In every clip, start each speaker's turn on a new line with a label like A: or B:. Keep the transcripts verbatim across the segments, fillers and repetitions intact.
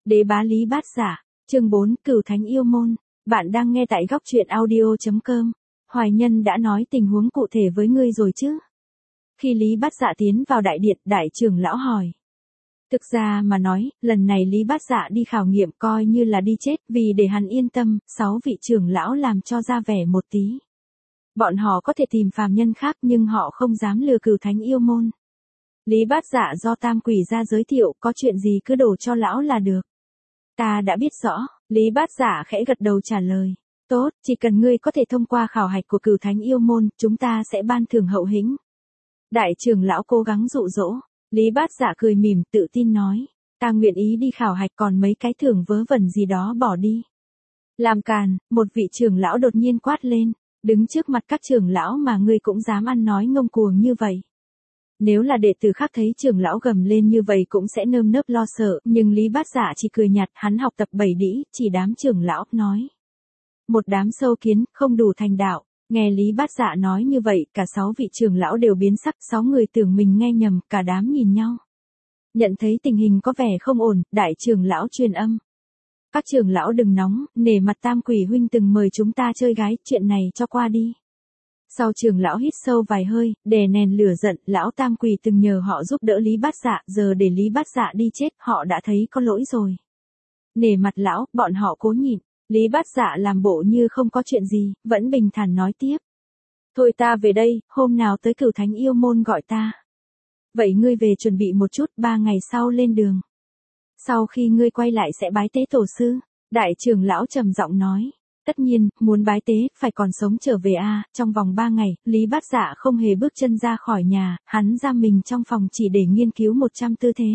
A: Đế bá Lý Bát Dạ, chương bốn, Cửu Thánh Yêu Môn. Bạn đang nghe tại góc truyện audio.com. Hoài Nhân đã nói tình huống cụ thể với ngươi rồi chứ? Khi Lý Bát Dạ tiến vào đại điện, đại trưởng lão hỏi. Thực ra mà nói, lần này Lý Bát Dạ đi khảo nghiệm coi như là đi chết, vì để hắn yên tâm, sáu vị trưởng lão làm cho ra vẻ một tí. Bọn họ có thể tìm phàm nhân khác nhưng họ không dám lừa Cửu Thánh Yêu Môn. Lý Bát Dạ do Tam Quỷ ra giới thiệu, có chuyện gì cứ đổ cho lão là được. Ta đã biết rõ, Lý Bát Dạ khẽ gật đầu trả lời. Tốt, chỉ cần ngươi có thể thông qua khảo hạch của Cửu Thánh Yêu Môn, chúng ta sẽ ban thưởng hậu hĩnh. Đại trưởng lão cố gắng dụ dỗ. Lý Bát Dạ cười mỉm tự tin nói. Ta nguyện ý đi khảo hạch, còn mấy cái thưởng vớ vẩn gì đó bỏ đi. Làm càn, một vị trưởng lão đột nhiên quát lên. Đứng trước mặt các trưởng lão mà ngươi cũng dám ăn nói ngông cuồng như vậy. Nếu là đệ tử khác thấy trưởng lão gầm lên như vậy cũng sẽ nơm nớp lo sợ, nhưng Lý Bát Dạ chỉ cười nhạt, hắn học tập bảy đĩ, chỉ đám trưởng lão, nói. Một đám sâu kiến, không đủ thành đạo. Nghe Lý Bát Dạ nói như vậy, cả sáu vị trưởng lão đều biến sắc, sáu người tưởng mình nghe nhầm, cả đám nhìn nhau. Nhận thấy tình hình có vẻ không ổn, đại trưởng lão truyền âm. Các trưởng lão đừng nóng, nể mặt Tam Quỷ huynh từng mời chúng ta chơi gái, chuyện này cho qua đi. Sau trưởng lão hít sâu vài hơi, đè nén lửa giận, lão Tam Quỷ từng nhờ họ giúp đỡ Lý Bát Dạ, giờ để Lý Bát Dạ đi chết, họ đã thấy có lỗi rồi. Nể mặt lão, bọn họ cố nhịn. Lý Bát Dạ làm bộ như không có chuyện gì, vẫn bình thản nói tiếp. Thôi ta về đây, hôm nào tới Cửu Thánh Yêu Môn gọi ta. Vậy ngươi về chuẩn bị một chút, ba ngày sau lên đường. Sau khi ngươi quay lại sẽ bái tế tổ sư. Đại trưởng lão trầm giọng nói. Tất nhiên, muốn bái tế, phải còn sống trở về a. À, trong vòng ba ngày, Lý Bát Dạ không hề bước chân ra khỏi nhà, hắn giam mình trong phòng chỉ để nghiên cứu một trăm tư thế.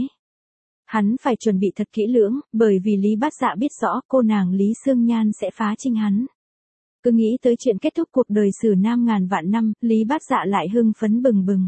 A: Hắn phải chuẩn bị thật kỹ lưỡng, bởi vì Lý Bát Dạ biết rõ cô nàng Lý Sương Nhan sẽ phá trinh hắn. Cứ nghĩ tới chuyện kết thúc cuộc đời sử nam ngàn vạn năm, Lý Bát Dạ lại hưng phấn bừng bừng.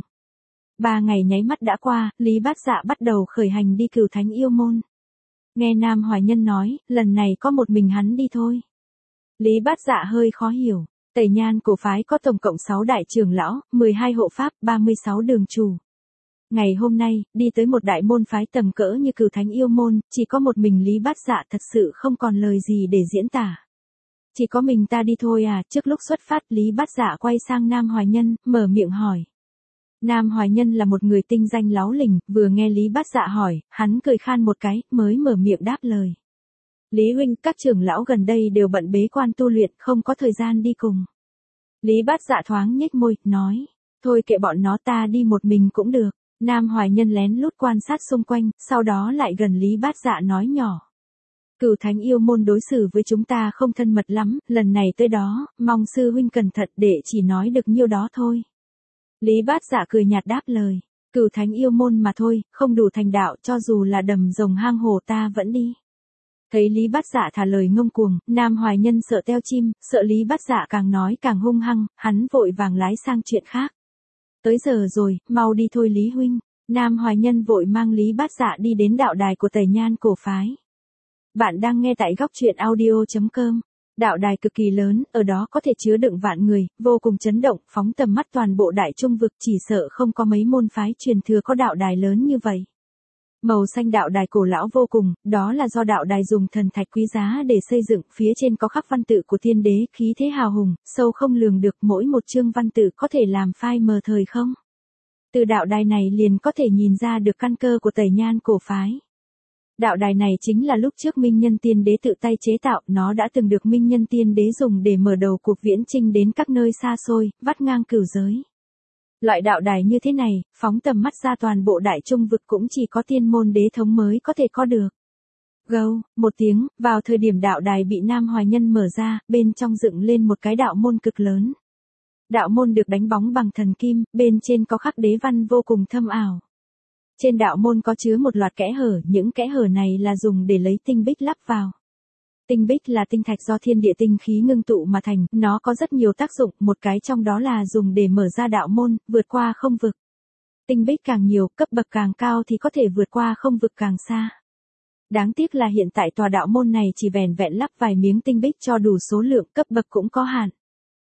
A: Ba ngày nháy mắt đã qua, Lý Bát Dạ bắt đầu khởi hành đi Cửu Thánh Yêu Môn. Nghe Nam Hoài Nhân nói, lần này có một mình hắn đi thôi. Lý Bát Dạ hơi khó hiểu. Tẩy Nhan cổ phái có tổng cộng sáu đại trưởng lão, mười hai hộ pháp, ba mươi sáu đường chủ. Ngày hôm nay, đi tới một đại môn phái tầm cỡ như Cửu Thánh Yêu Môn, chỉ có một mình Lý Bát Dạ thật sự không còn lời gì để diễn tả. Chỉ có mình ta đi thôi à? Trước lúc xuất phát, Lý Bát Dạ quay sang Nam Hoài Nhân, mở miệng hỏi. Nam Hoài Nhân là một người tinh danh láo lình, vừa nghe Lý Bát Dạ hỏi, hắn cười khan một cái, mới mở miệng đáp lời. Lý huynh, các trưởng lão gần đây đều bận bế quan tu luyện, không có thời gian đi cùng. Lý Bát Dạ thoáng nhếch môi, nói. Thôi kệ bọn nó, ta đi một mình cũng được. Nam Hoài Nhân lén lút quan sát xung quanh, sau đó lại gần Lý Bát Dạ nói nhỏ. Cửu Thánh Yêu Môn đối xử với chúng ta không thân mật lắm, lần này tới đó, mong sư huynh cẩn thận, để chỉ nói được nhiêu đó thôi. Lý Bát Dạ cười nhạt đáp lời. Cửu Thánh Yêu Môn mà thôi, không đủ thành đạo, cho dù là đầm rồng hang hồ ta vẫn đi. Thấy Lý Bát Dạ thả lời ngông cuồng, Nam Hoài Nhân sợ teo chim, sợ Lý Bát Dạ càng nói càng hung hăng, hắn vội vàng lái sang chuyện khác. Tới giờ rồi, mau đi thôi Lý huynh. Nam Hoài Nhân vội mang Lý Bát Dạ đi đến đạo đài của Tẩy Nhan cổ phái. Bạn đang nghe tại góc truyện audio.com. Đạo đài cực kỳ lớn, ở đó có thể chứa đựng vạn người, vô cùng chấn động, phóng tầm mắt toàn bộ đại trung vực, chỉ sợ không có mấy môn phái truyền thừa có đạo đài lớn như vậy. Màu xanh đạo đài cổ lão vô cùng, đó là do đạo đài dùng thần thạch quý giá để xây dựng, phía trên có khắc văn tự của thiên đế, khí thế hào hùng, sâu không lường được, mỗi một chương văn tự có thể làm phai mờ thời không. Từ đạo đài này liền có thể nhìn ra được căn cơ của Tẩy Nhan cổ phái. Đạo đài này chính là lúc trước Minh Nhân Tiên Đế tự tay chế tạo, nó đã từng được Minh Nhân Tiên Đế dùng để mở đầu cuộc viễn chinh đến các nơi xa xôi, vắt ngang cửu giới. Loại đạo đài như thế này, phóng tầm mắt ra toàn bộ đại trung vực cũng chỉ có Tiên Môn Đế thống mới có thể có được. Gâu, một tiếng, vào thời điểm đạo đài bị Nam Hoài Nhân mở ra, bên trong dựng lên một cái đạo môn cực lớn. Đạo môn được đánh bóng bằng thần kim, bên trên có khắc đế văn vô cùng thâm ảo. Trên đạo môn có chứa một loạt kẽ hở, những kẽ hở này là dùng để lấy tinh bích lắp vào. Tinh bích là tinh thạch do thiên địa tinh khí ngưng tụ mà thành, nó có rất nhiều tác dụng, một cái trong đó là dùng để mở ra đạo môn, vượt qua không vực. Tinh bích càng nhiều, cấp bậc càng cao thì có thể vượt qua không vực càng xa. Đáng tiếc là hiện tại tòa đạo môn này chỉ vẻn vẹn lắp vài miếng tinh bích cho đủ số lượng, cấp bậc cũng có hạn.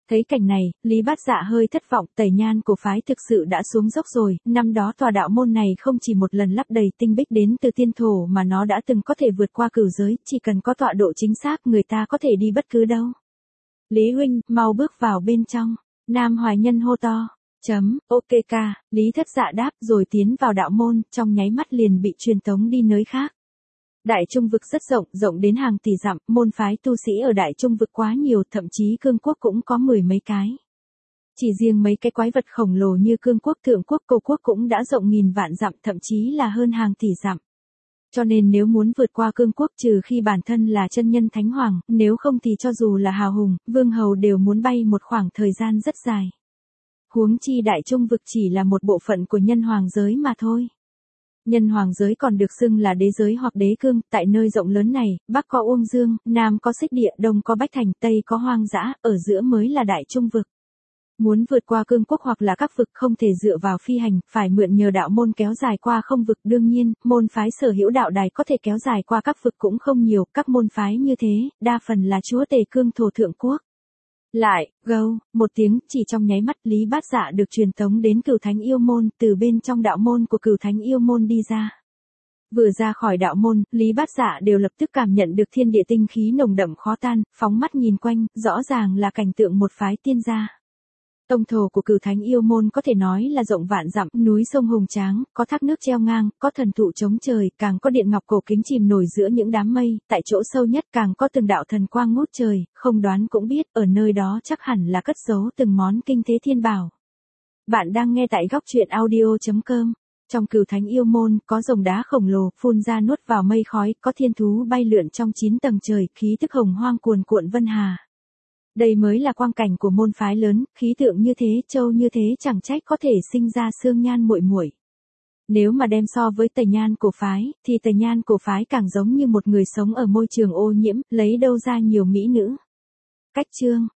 A: Thấy cảnh này, Lý Bát Dạ hơi thất vọng, Tẩy Nhan cổ phái thực sự đã xuống dốc rồi, năm đó tòa đạo môn này không chỉ một lần lắp đầy tinh bích đến từ tiên thổ mà nó đã từng có thể vượt qua cửu giới, chỉ cần có tọa độ chính xác người ta có thể đi bất cứ đâu. Lý huynh, mau bước vào bên trong. Nam Hoài Nhân hô to. Chấm, ok ca, Lý Thất Dạ đáp rồi tiến vào đạo môn, trong nháy mắt liền bị truyền tống đi nơi khác. Đại Trung vực rất rộng, rộng đến hàng tỷ dặm, môn phái tu sĩ ở Đại Trung vực quá nhiều, thậm chí cương quốc cũng có mười mấy cái. Chỉ riêng mấy cái quái vật khổng lồ như cương quốc, thượng quốc, cầu quốc cũng đã rộng nghìn vạn dặm, thậm chí là hơn hàng tỷ dặm. Cho nên nếu muốn vượt qua cương quốc trừ khi bản thân là chân nhân thánh hoàng, nếu không thì cho dù là hào hùng, vương hầu đều muốn bay một khoảng thời gian rất dài. Huống chi Đại Trung vực chỉ là một bộ phận của nhân hoàng giới mà thôi. Nhân hoàng giới còn được xưng là đế giới hoặc đế cương, tại nơi rộng lớn này, Bắc có Uông Dương, Nam có Xích Địa, Đông có Bách Thành, Tây có hoang dã, ở giữa mới là Đại Trung vực. Muốn vượt qua cương quốc hoặc là các vực không thể dựa vào phi hành, phải mượn nhờ đạo môn kéo dài qua không vực. Đương nhiên, môn phái sở hữu đạo đài có thể kéo dài qua các vực cũng không nhiều, các môn phái như thế, đa phần là chúa tể cương thổ thượng quốc. Lại, gâu, một tiếng, chỉ trong nháy mắt Lý Bát Dạ được truyền tống đến Cửu Thánh Yêu Môn, từ bên trong đạo môn của Cửu Thánh Yêu Môn đi ra. Vừa ra khỏi đạo môn, Lý Bát Dạ đều lập tức cảm nhận được thiên địa tinh khí nồng đậm khó tan, phóng mắt nhìn quanh, rõ ràng là cảnh tượng một phái tiên gia. Tông thổ của Cửu Thánh Yêu Môn có thể nói là rộng vạn dặm, núi sông hùng tráng, có thác nước treo ngang, có thần thụ chống trời, càng có điện ngọc cổ kính chìm nổi giữa những đám mây, tại chỗ sâu nhất càng có từng đạo thần quang ngút trời, không đoán cũng biết, ở nơi đó chắc hẳn là cất giấu từng món kinh thế thiên bảo. Bạn đang nghe tại góc truyện audio chấm com. Trong Cửu Thánh Yêu Môn, có rồng đá khổng lồ, phun ra nuốt vào mây khói, có thiên thú bay lượn trong chín tầng trời, khí tức hồng hoang cuồn cuộn vân hà. Đây mới là quang cảnh của môn phái lớn, khí tượng như thế, châu như thế chẳng trách có thể sinh ra xương nhan muội muội. Nếu mà đem so với Tẩy Nhan cổ phái, thì Tẩy Nhan cổ phái càng giống như một người sống ở môi trường ô nhiễm, lấy đâu ra nhiều mỹ nữ. Cách chương